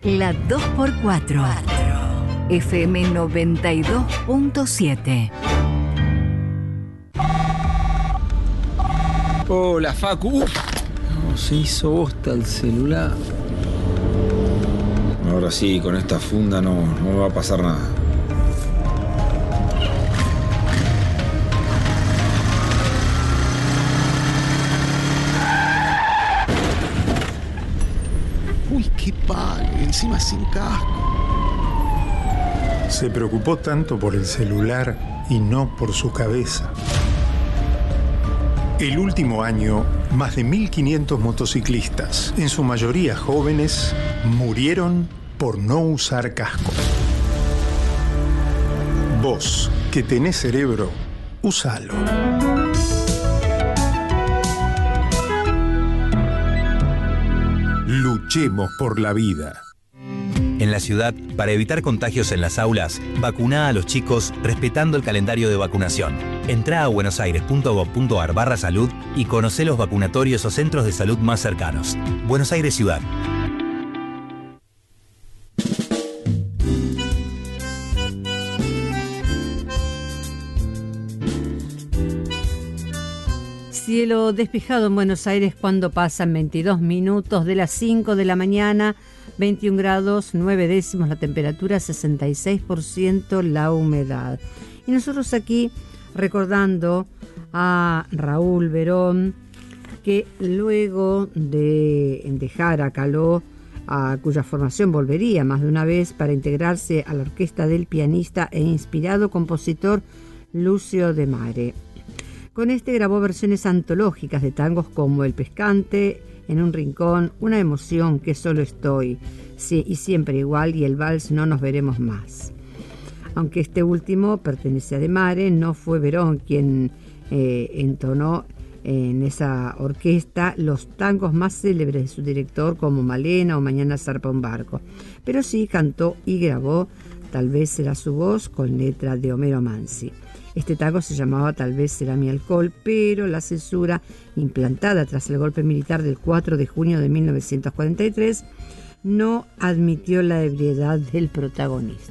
La 2x4. FM 92.7. Hola, Facu. No, se hizo bosta el celular. Ahora sí, con esta funda no me va a pasar nada. Uy, qué palo, encima sin casco. Se preocupó tanto por el celular y no por su cabeza. El último año, más de 1.500 motociclistas, en su mayoría jóvenes, murieron por no usar casco. Vos, que tenés cerebro, úsalo. Luchemos por la vida. En la ciudad, para evitar contagios en las aulas, vacuná a los chicos respetando el calendario de vacunación. Entrá a buenosaires.gov.ar/salud y conocé los vacunatorios o centros de salud más cercanos. Buenos Aires Ciudad. Cielo despejado en Buenos Aires cuando pasan 22 minutos de las 5 de la mañana, 21 grados 9 décimos la temperatura, 66% la humedad. Y nosotros aquí recordando a Raúl Verón, que luego de dejar a Caló, a cuya formación volvería más de una vez para integrarse a la orquesta del pianista e inspirado compositor Lucio de Mare. Con este grabó versiones antológicas de tangos como El Pescante, En un rincón, Una emoción, Que solo estoy, sí, y Siempre igual, y el vals No nos veremos más. Aunque este último pertenece a De Mare, no fue Verón quien entonó en esa orquesta los tangos más célebres de su director como Malena o Mañana zarpa un barco, pero sí cantó y grabó Tal vez será su voz con letra de Homero Mansi. Este tango se llamaba Tal vez será mi alcohol, pero la censura implantada tras el golpe militar del 4 de junio de 1943 no admitió la ebriedad del protagonista.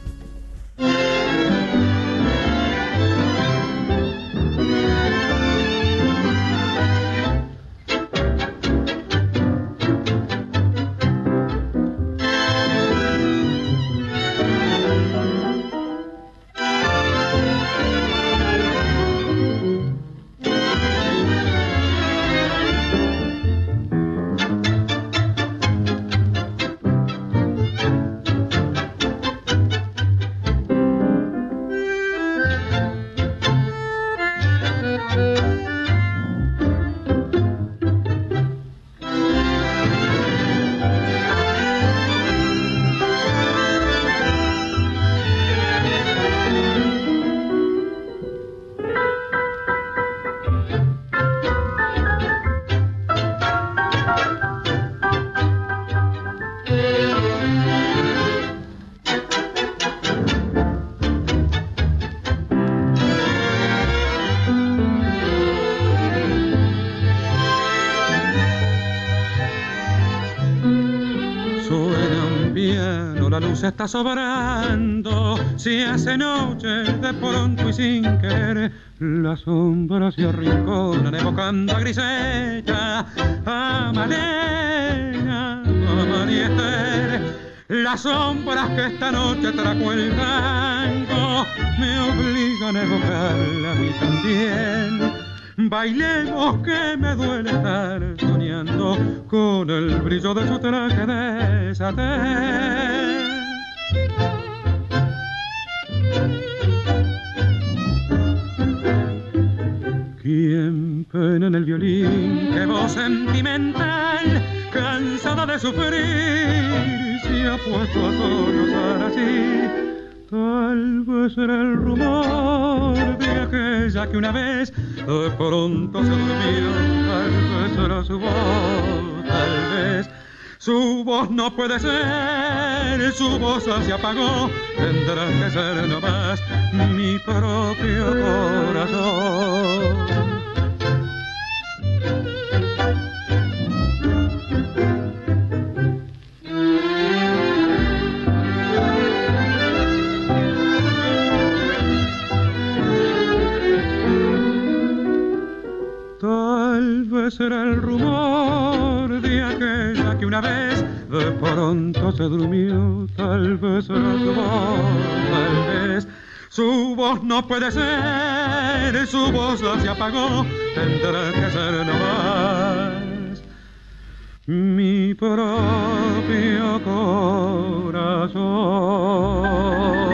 Se está sobrando, se hace noche de pronto y sin querer, las sombras se arrinconan evocando a Grisella, a Malena, a Mariester. Las sombras que esta noche trajo el tango me obligan a evocarla a mí también. Bailemos que me duele estar soñando con el brillo de su traje de satén. ¿Quién pena en el violín? ¡Qué voz sentimental! Cansada de sufrir, se ha puesto a sollozar así. Tal vez era el rumor de aquella que una vez de pronto se durmió. Tal vez era su voz, tal vez. Su voz no puede ser, su voz se apagó. Tendrá que ser nomás mi propio corazón. será el rumor de aquella que una vez de pronto se durmió. Tal vez será su voz, tal vez. Su voz no puede ser, su voz se apagó, tendrá que ser nomás mi propio corazón.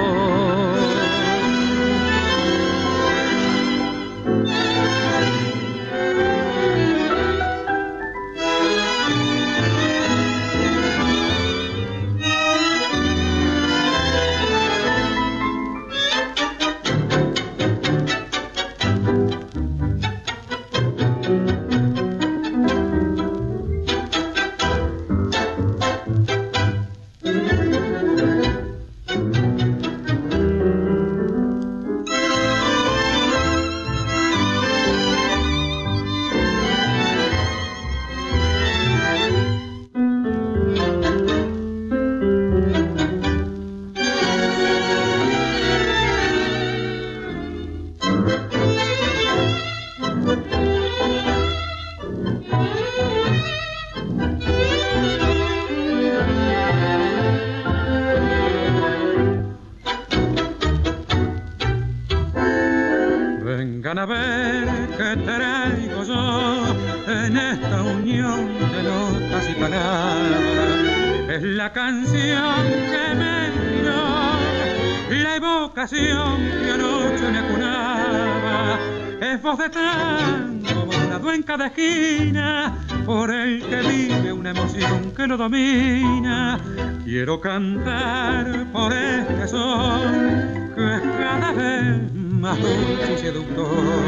A ver qué traigo yo en esta unión de notas y palabras. Es la canción que me dio, la evocación que anoche me acunaba. Es voz de tango, volado en cada esquina, por el que vive una emoción que lo domina. Quiero cantar por este son que es cada vez más dulce y seductor.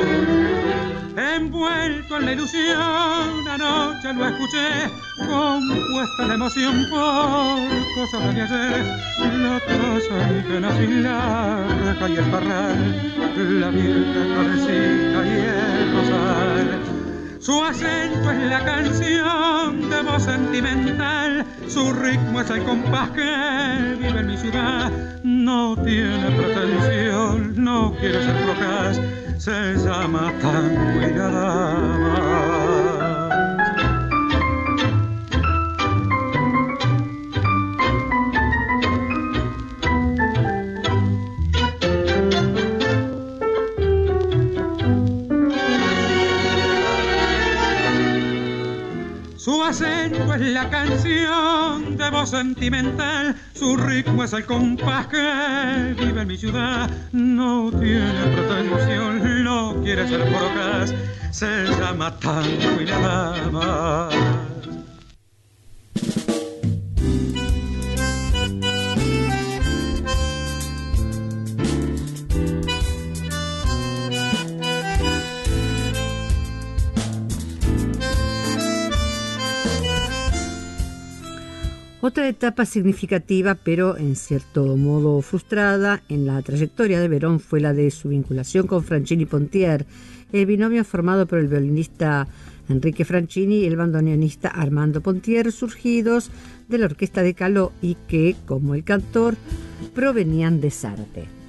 Envuelto en la ilusión, anoche lo escuché, compuesta de emoción por cosas de ayer. La taza y que nací la reja y el parral, la vieja cabecita y el rosal. Su acento es la canción de voz sentimental, su ritmo es el compás que vive en mi ciudad. No tiene pretensión, no quiere ser procaz, se llama tango y nada más. Su acento es la canción de voz sentimental, su ritmo es el compás que vive en mi ciudad. No tiene pretensión, no quiere ser procaz, se llama tango y nada más. Otra etapa significativa, pero en cierto modo frustrada, en la trayectoria de Verón fue la de su vinculación con Franchini Pontier, el binomio formado por el violinista Enrique Franchini y el bandoneonista Armando Pontier, surgidos de la orquesta de Caló y que, como el cantor, provenían de Zárate.